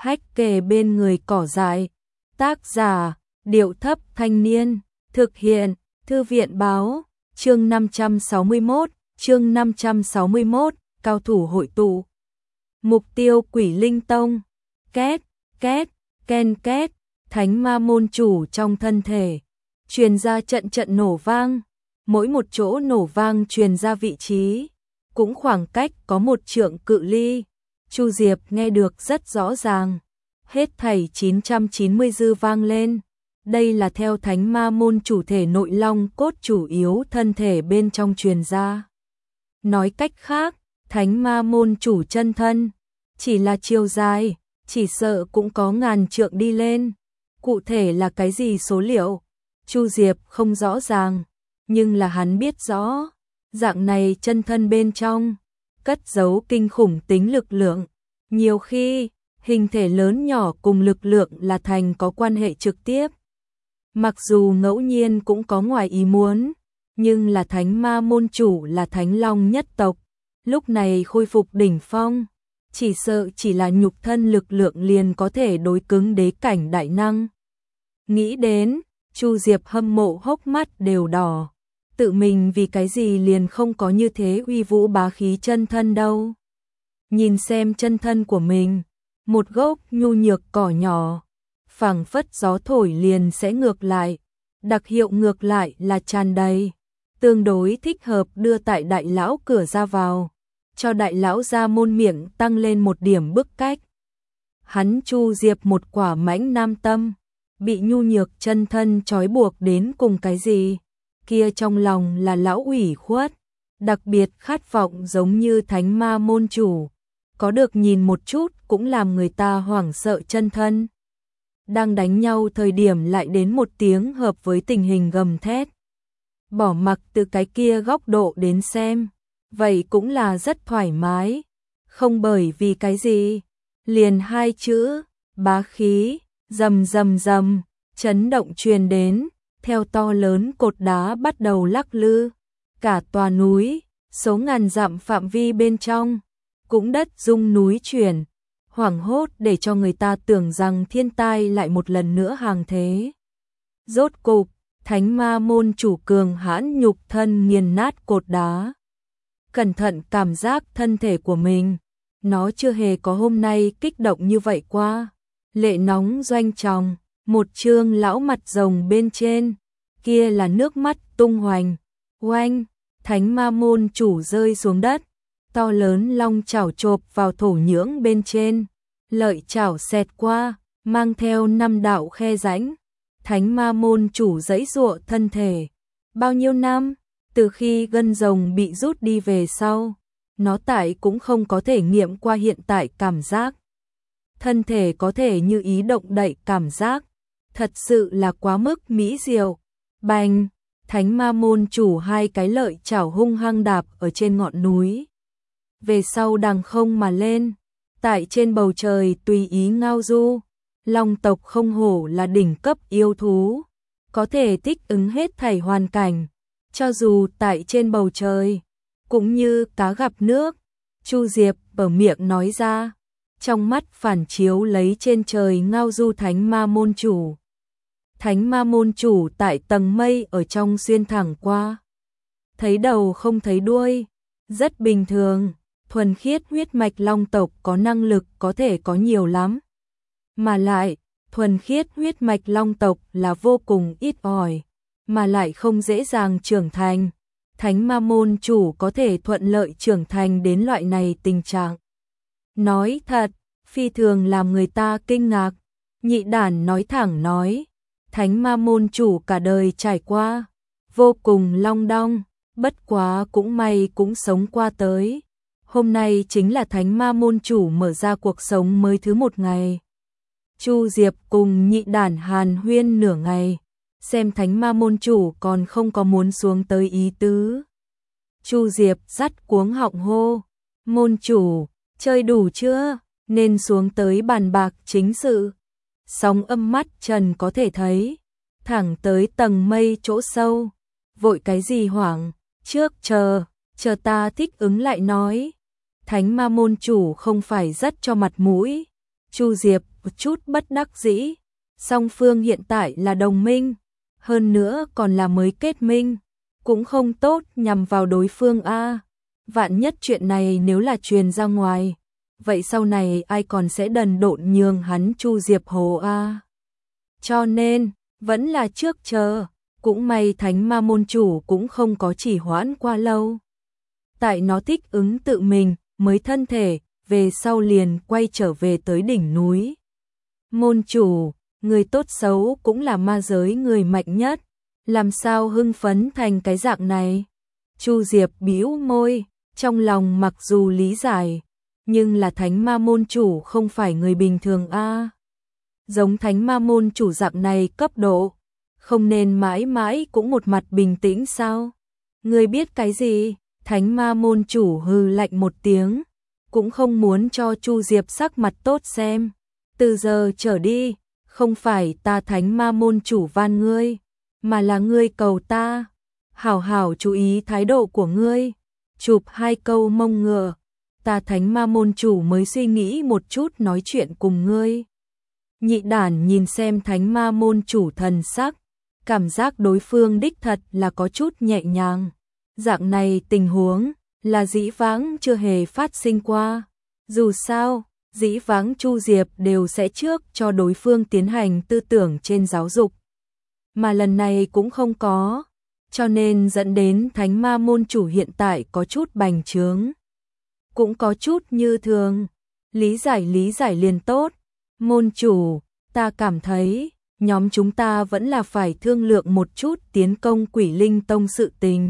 hách kề bên người cỏ dại. Tác giả, Điệu Thấp Thanh Niên. Thực hiện, Thư viện Báo. Chương 561, cao thủ hội tụ. Mục tiêu Quỷ Linh Tông. Két, két, ken két, thánh ma môn chủ trong thân thể. Truyền ra trận trận nổ vang. Mỗi một chỗ nổ vang truyền ra vị trí, cũng khoảng cách có 1 trượng cự ly. Chu Diệp nghe được rất rõ ràng. Hết thảy 990 dư vang lên. Đây là theo thánh ma môn chủ thể nội long cốt chủ yếu thân thể bên trong truyền ra. Nói cách khác, thánh ma môn chủ chân thân, chỉ là chiều dài, chỉ sợ cũng có ngàn trượng đi lên. Cụ thể là cái gì số liệu, Chu Diệp không rõ ràng, nhưng là hắn biết rõ, dạng này chân thân bên trong, cất giấu kinh khủng tính lực lượng. Nhiều khi, hình thể lớn nhỏ cùng lực lượng là thành có quan hệ trực tiếp. Mặc dù ngẫu nhiên cũng có ngoài ý muốn, nhưng là thánh ma môn chủ là thánh long nhất tộc, lúc này khôi phục đỉnh phong, chỉ sợ chỉ là nhục thân lực lượng liền có thể đối cứng đế cảnh đại năng. Nghĩ đến, Chu Diệp hâm mộ hốc mắt đều đỏ, tự mình vì cái gì liền không có như thế uy vũ bá khí chân thân đâu. Nhìn xem chân thân của mình, một gốc nhu nhược cỏ nhỏ, phảng phất gió thổi liền sẽ ngược lại, đặc hiệu ngược lại là tràn đầy, tương đối thích hợp đưa tại đại lão cửa ra vào, cho đại lão ra môn miệng tăng lên một điểm bức cách. Hắn Chu Diệp một quả mãnh nam tâm, bị nhu nhược chân thân trói buộc đến cùng cái gì, kia trong lòng là lão ủy khuất, đặc biệt khát vọng giống như thánh ma môn chủ, có được nhìn một chút cũng làm người ta hoảng sợ chân thân. Đang đánh nhau thời điểm lại đến một tiếng hợp với tình hình gầm thét. Bỏ mặc từ cái kia góc độ đến xem, vậy cũng là rất thoải mái, không bởi vì cái gì, liền 2 chữ, bá khí, rầm rầm rầm, chấn động truyền đến, theo to lớn cột đá bắt đầu lắc lư, cả tòa núi, số ngàn dặm phạm vi bên trong, cũng đất rung núi chuyển, hoảng hốt để cho người ta tưởng rằng thiên tai lại một lần nữa hàng thế. Rốt cục, thánh ma môn chủ cường hãn nhục thân nghiền nát cột đá. Cẩn thận cảm giác thân thể của mình, nó chưa hề có hôm nay kích động như vậy qua. Lệ nóng doanh tròng, một trương lão mặt rồng bên trên, kia là nước mắt tung hoành. Oanh, thánh ma môn chủ rơi xuống đất, to lớn long chảo chộp vào thổ nhưỡng bên trên, lợi chảo xẹt qua, mang theo 5 đạo khe rãnh. Thánh ma môn chủ giãy giụa thân thể. Bao nhiêu năm, từ khi gân rồng bị rút đi về sau, nó tại cũng không có thể nghiệm qua hiện tại cảm giác. Thân thể có thể như ý động đậy cảm giác, thật sự là quá mức mỹ diệu. Bành, thánh ma môn chủ 2 cái lợi chảo hung hăng đạp ở trên ngọn núi. Về sau đằng không mà lên, tại trên bầu trời tùy ý ngao du. Long tộc không hổ là đỉnh cấp yêu thú, có thể thích ứng hết thảy hoàn cảnh, cho dù tại trên bầu trời, cũng như cá gặp nước. Chu Diệp ở miệng nói ra, trong mắt phản chiếu lấy trên trời ngao du thánh ma môn chủ. Thánh ma môn chủ tại tầng mây ở trong xuyên thẳng qua, thấy đầu không thấy đuôi, rất bình thường. Thuần khiết huyết mạch long tộc có năng lực có thể có nhiều lắm, mà lại thuần khiết huyết mạch long tộc là vô cùng ít ỏi, mà lại không dễ dàng trưởng thành. Thánh ma môn chủ có thể thuận lợi trưởng thành đến loại này tình trạng, nói thật, phi thường làm người ta kinh ngạc. Nhị đản nói thẳng nói, thánh ma môn chủ cả đời trải qua, vô cùng long đong, bất quá cũng may cũng sống qua tới. Hôm nay chính là thánh ma môn chủ mở ra cuộc sống mới thứ 1 ngày. Chu Diệp cùng nhị đản hàn huyên nửa ngày, xem thánh ma môn chủ còn không có muốn xuống tới ý tứ. Chu Diệp dắt cuống họng hô, môn chủ, chơi đủ chưa, nên xuống tới bàn bạc chính sự. Sóng âm mắt trần có thể thấy, thẳng tới tầng mây chỗ sâu. Vội cái gì hoảng, trước chờ ta thích ứng lại nói. Thánh ma môn chủ không phải rất cho mặt mũi. Chu Diệp một chút bất đắc dĩ, song phương hiện tại là đồng minh, hơn nữa còn là mới kết minh, cũng không tốt nhằm vào đối phương a. Vạn nhất chuyện này nếu là truyền ra ngoài, vậy sau này ai còn sẽ đần độn nhường hắn Chu Diệp Hồ a. Cho nên, vẫn là trước chờ, cũng may Thánh Ma môn chủ cũng không có chỉ hoãn qua lâu. Tại nó thích ứng tự mình, mới thân thể, về sau liền quay trở về tới đỉnh núi. Môn chủ, người tốt xấu cũng là ma giới người mạnh nhất, làm sao hưng phấn thành cái dạng này? Chu Diệp bĩu môi, trong lòng mặc dù lý giải, nhưng là Thánh Ma môn chủ không phải người bình thường a. Giống Thánh Ma môn chủ dạng này cấp độ, không nên mãi mãi cũng một mặt bình tĩnh sao? Người biết cái gì? Thánh Ma môn chủ hừ lạnh một tiếng, cũng không muốn cho Chu Diệp sắc mặt tốt xem. Từ giờ trở đi, không phải ta Thánh Ma môn chủ van ngươi, mà là ngươi cầu ta. Hảo hảo chú ý thái độ của ngươi, chụp 2 câu mông ngựa, ta Thánh Ma môn chủ mới suy nghĩ một chút nói chuyện cùng ngươi. Nhị đản nhìn xem Thánh Ma môn chủ thần sắc, cảm giác đối phương đích thật là có chút nhẹ nhàng. Dạng này tình huống là dĩ vãng chưa hề phát sinh qua. Dù sao, dĩ vãng Chu Diệp đều sẽ trước cho đối phương tiến hành tư tưởng trên giáo dục. Mà lần này cũng không có, cho nên dẫn đến Thánh Ma môn chủ hiện tại có chút bành trướng. Cũng có chút như thường, lý giải liền tốt. Môn chủ, ta cảm thấy, nhóm chúng ta vẫn là phải thương lượng một chút tiến công Quỷ Linh Tông sự tình.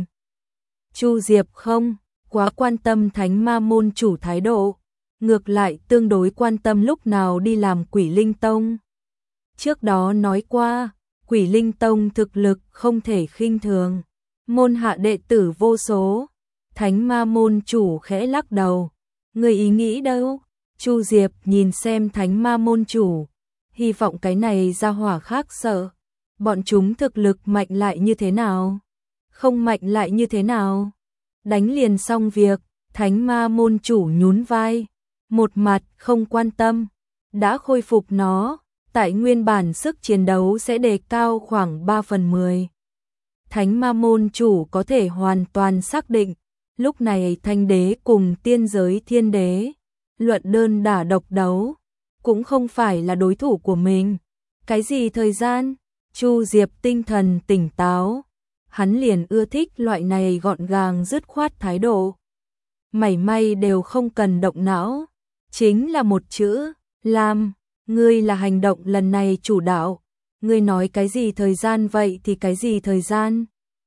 Chu Diệp không quá quan tâm Thánh Ma môn chủ thái độ, ngược lại tương đối quan tâm lúc nào đi làm Quỷ Linh Tông. Trước đó nói qua, Quỷ Linh Tông thực lực không thể khinh thường, môn hạ đệ tử vô số. Thánh Ma môn chủ khẽ lắc đầu, người ý nghĩ đâu? Chu Diệp nhìn xem Thánh Ma môn chủ, hy vọng cái này ra hỏa khác sợ. Bọn chúng thực lực mạnh lại như thế nào? Không mạnh lại như thế nào? Đánh liền xong việc. Thánh Ma môn chủ nhún vai, một mặt không quan tâm. Đã khôi phục nó, tại nguyên bản sức chiến đấu sẽ đề cao khoảng 3/10. Thánh Ma môn chủ có thể hoàn toàn xác định, lúc này Thanh đế cùng tiên giới thiên đế, luận đơn đả độc đấu, cũng không phải là đối thủ của mình. Cái gì thời gian? Chu Diệp tinh thần tỉnh táo, hắn liền ưa thích loại này gọn gàng dứt khoát thái độ. Mảy may đều không cần động não, chính là một chữ, làm. Ngươi là hành động lần này chủ đạo, ngươi nói cái gì thời gian vậy thì cái gì thời gian.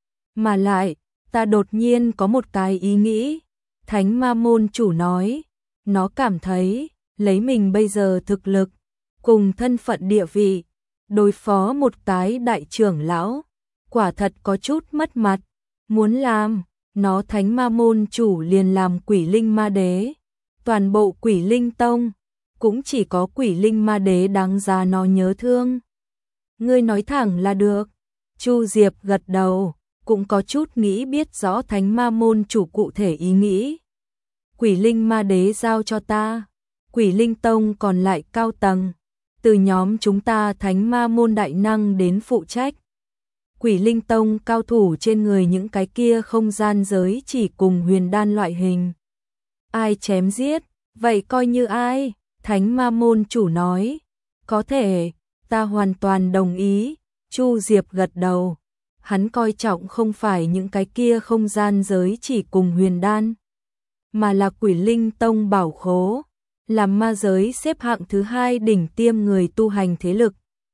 Mà lại, ta đột nhiên có một cái ý nghĩ, Thánh Ma môn chủ nói, nó cảm thấy, lấy mình bây giờ thực lực, cùng thân phận địa vị, đối phó một cái đại trưởng lão, quả thật có chút mất mặt, muốn làm, nó Thánh Ma môn chủ liền làm Quỷ Linh Ma đế, toàn bộ Quỷ Linh Tông, cũng chỉ có Quỷ Linh Ma đế đáng giá nó nhớ thương. Ngươi nói thẳng là được. Chu Diệp gật đầu, cũng có chút nghĩ biết rõ Thánh Ma môn chủ cụ thể ý nghĩ. Quỷ Linh Ma đế giao cho ta, Quỷ Linh Tông còn lại cao tầng, từ nhóm chúng ta Thánh Ma môn đại năng đến phụ trách. Quỷ Linh Tông cao thủ trên người những cái kia không gian giới chỉ cùng huyền đan loại hình. Ai chém giết, vậy coi như ai? Thánh Ma môn chủ nói, có thể, ta hoàn toàn đồng ý. Chu Diệp gật đầu, hắn coi trọng không phải những cái kia không gian giới chỉ cùng huyền đan, mà là Quỷ Linh Tông bảo khố, làm ma giới xếp hạng thứ 2 đỉnh tiêm người tu hành thế lực.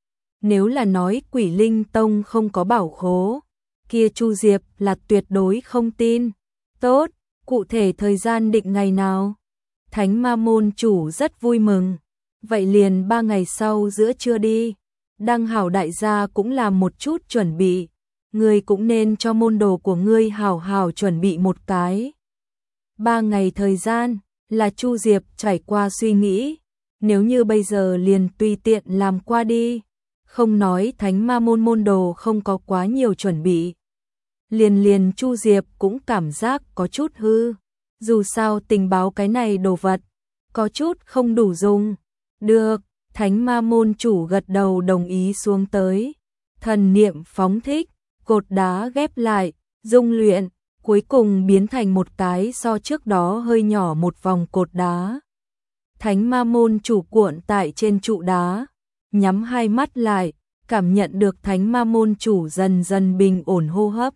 Nếu là nói Quỷ Linh Tông không có bảo khố, kia Chu Diệp là tuyệt đối không tin. Tốt, cụ thể thời gian định ngày nào? Thánh Ma môn chủ rất vui mừng, vậy liền 3 ngày sau giữa trưa đi. Đăng hảo đại gia cũng làm một chút chuẩn bị, ngươi cũng nên cho môn đồ của ngươi hảo hảo chuẩn bị một cái. 3 ngày thời gian, là Chu Diệp trải qua suy nghĩ, nếu như bây giờ liền tùy tiện làm qua đi, không nói Thánh Ma môn môn đồ không có quá nhiều chuẩn bị. Liền Chu Diệp cũng cảm giác có chút hư, dù sao tình báo cái này đồ vật, có chút không đủ dùng, Được, Thánh Ma môn chủ gật đầu đồng ý xuống tới. Thần niệm phóng thích, cột đá ghép lại, dung luyện, cuối cùng biến thành một cái so trước đó hơi nhỏ một vòng cột đá. Thánh Ma môn chủ cuộn tại trên trụ đá, nhắm hai mắt lại, cảm nhận được Thánh Ma môn chủ dần dần bình ổn hô hấp.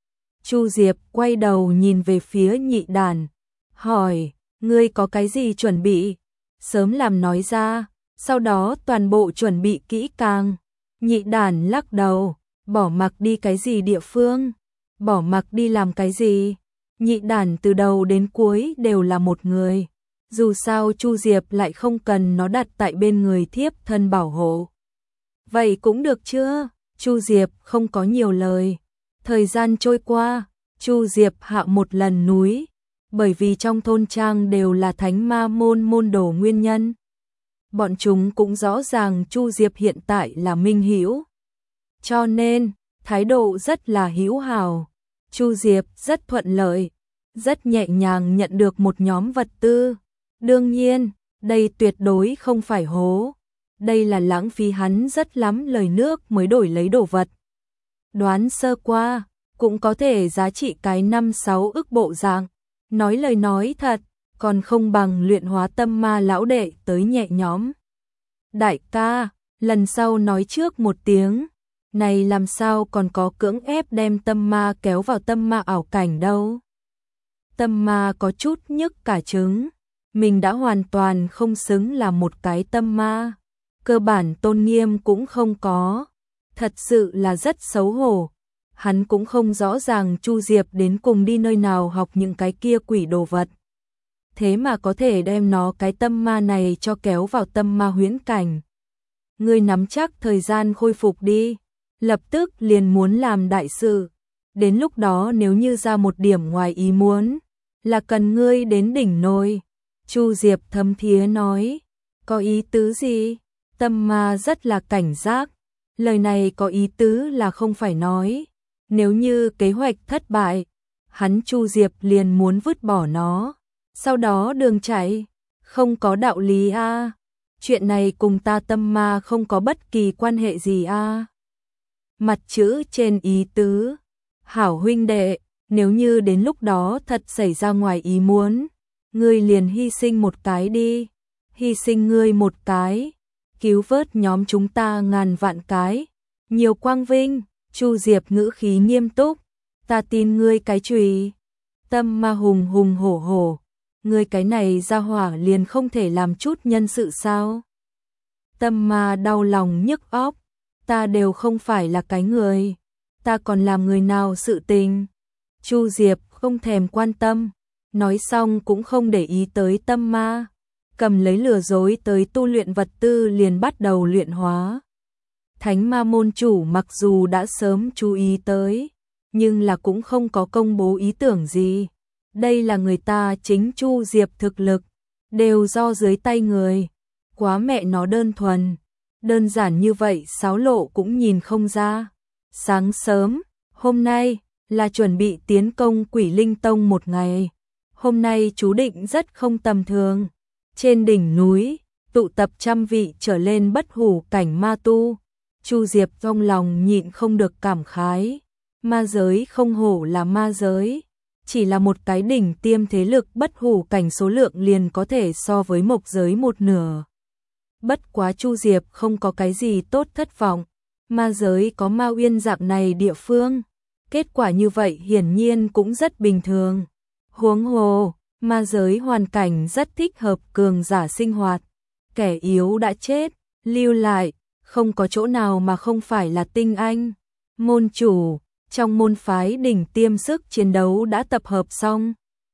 Chu Diệp quay đầu nhìn về phía Nhị Đàn, hỏi, ngươi có cái gì chuẩn bị? Sớm làm nói ra, sau đó toàn bộ chuẩn bị kỹ càng. Nhị Đàn lắc đầu, bỏ mặc đi cái gì địa phương? Bỏ mặc đi làm cái gì? Nhị Đàn từ đầu đến cuối đều là một người. Dù sao Chu Diệp lại không cần nó đặt tại bên người thiếp thân bảo hộ. Vậy cũng được chưa? Chu Diệp không có nhiều lời. Thời gian trôi qua, Chu Diệp hạ một lần núi, bởi vì trong thôn trang đều là Thánh Ma môn môn đồ nguyên nhân. Bọn chúng cũng rõ ràng Chu Diệp hiện tại là minh hữu, cho nên thái độ rất là hữu hảo. Chu Diệp rất thuận lợi, rất nhẹ nhàng nhận được một nhóm vật tư. Đương nhiên, đây tuyệt đối không phải hố. Đây là lãng phí hắn rất lắm lời nước mới đổi lấy đồ vật. Đoán sơ qua, cũng có thể giá trị cái 5-6 ức bộ dạng. Nói lời nói thật, còn không bằng luyện hóa tâm ma lão đệ tới nhẹ nhõm. Đại ca, lần sau nói trước một tiếng. Này làm sao còn có cưỡng ép đem tâm ma kéo vào tâm ma ảo cảnh đâu. Tâm ma có chút nhức cả trứng. Mình đã hoàn toàn không xứng là một cái tâm ma. Cơ bản tôn nghiêm cũng không có. Thật sự là rất xấu hổ. Hắn cũng không rõ ràng Chu Diệp đến cùng đi nơi nào học những cái kia quỷ đồ vật. Thế mà có thể đem nó cái tâm ma này cho kéo vào tâm ma huyễn cảnh. Ngươi nắm chắc thời gian khôi phục đi. Lập tức liền muốn làm đại sự. Đến lúc đó nếu như ra một điểm ngoài ý muốn, là cần ngươi đến đỉnh nôi. Chu Diệp thấm thía nói. Có ý tứ gì? Tâm ma rất là cảnh giác. Lời này có ý tứ là không phải nói. Nếu như kế hoạch thất bại, hắn Chu Diệp liền muốn vứt bỏ nó. Sau đó đường chạy. Không có đạo lý a. Chuyện này cùng ta tâm ma không có bất kỳ quan hệ gì a. Mặt chữ trên ý tứ. Hảo huynh đệ, nếu như đến lúc đó thật xảy ra ngoài ý muốn, ngươi liền hy sinh một cái đi. Hy sinh ngươi một cái, cứu vớt nhóm chúng ta ngàn vạn cái. Nhiều quang vinh. Chu Diệp ngữ khí nghiêm túc. Ta tin ngươi cái chùy. Tâm ma hùng hùng hổ hổ. Ngươi cái này ra hỏa liền không thể làm chút nhân sự sao? Tâm ma đau lòng nhức óc. Ta đều không phải là cái người. Ta còn làm người nào sự tình? Chu Diệp không thèm quan tâm. Nói xong cũng không để ý tới tâm ma. Cầm lấy lừa dối tới tu luyện vật tư liền bắt đầu luyện hóa. Thánh Ma môn chủ mặc dù đã sớm chú ý tới, nhưng là cũng không có công bố ý tưởng gì. Đây là người ta chính Chu Diệp thực lực, đều do dưới tay người. Quá mẹ nó đơn thuần. Đơn giản như vậy Sáo Lộ cũng nhìn không ra. Sáng sớm, hôm nay là chuẩn bị tiến công Quỷ Linh Tông một ngày. Hôm nay chú định rất không tầm thường. Trên đỉnh núi, tụ tập 100 vị trở lên bất hủ cảnh ma tu. Chu Diệp trong lòng nhịn không được cảm khái. Ma giới không hổ là ma giới. Chỉ là một cái đỉnh tiêm thế lực bất hủ cảnh số lượng liền có thể so với mộc giới một nửa. Bất quá Chu Diệp không có cái gì tốt thất vọng. Ma giới có Ma Uyên dạng này địa phương. Kết quả như vậy hiển nhiên cũng rất bình thường. Huống hồ, ma giới hoàn cảnh rất thích hợp cường giả sinh hoạt. Kẻ yếu đã chết, lưu lại, không có chỗ nào mà không phải là tinh anh. Môn chủ, trong môn phái đỉnh tiêm sức chiến đấu đã tập hợp xong.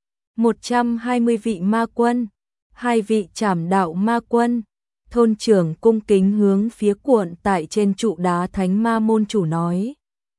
120 vị ma quân, 2 vị trảm đạo ma quân. Thôn trưởng cung kính hướng phía cuộn tại trên trụ đá Thánh Ma môn chủ nói.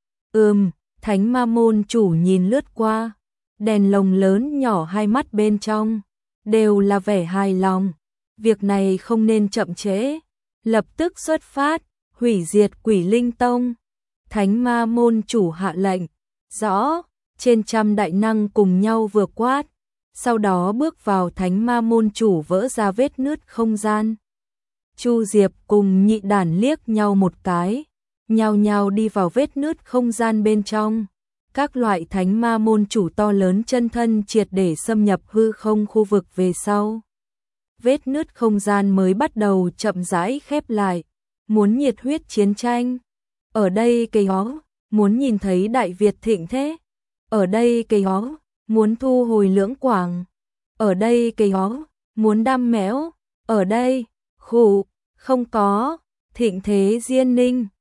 Thánh Ma môn chủ nhìn lướt qua. Đèn lồng lớn nhỏ hai mắt bên trong, đều là vẻ hài lòng. Việc này không nên chậm trễ. Lập tức xuất phát, hủy diệt Quỷ Linh Tông. Thánh Ma môn chủ hạ lệnh. Rõ, trên 100 đại năng cùng nhau vừa quát. Sau đó bước vào Thánh Ma môn chủ vỡ ra vết nứt không gian. Chu Diệp cùng Nhị Đản liếc nhau một cái, nhao nhao đi vào vết nứt không gian bên trong. Các loại thánh ma môn chủ to lớn chân thân triệt để xâm nhập hư không khu vực về sau. Vết nứt không gian mới bắt đầu chậm rãi khép lại, muốn nhiệt huyết chiến tranh. Ở đây cây hó, muốn nhìn thấy Đại Việt thịnh thế. Ở đây cây hó, muốn thu hồi Lưỡng Quảng. Ở đây cây hó, muốn đam mẽo. Ở đây, khụ, không có, thịnh thế Diên Ninh.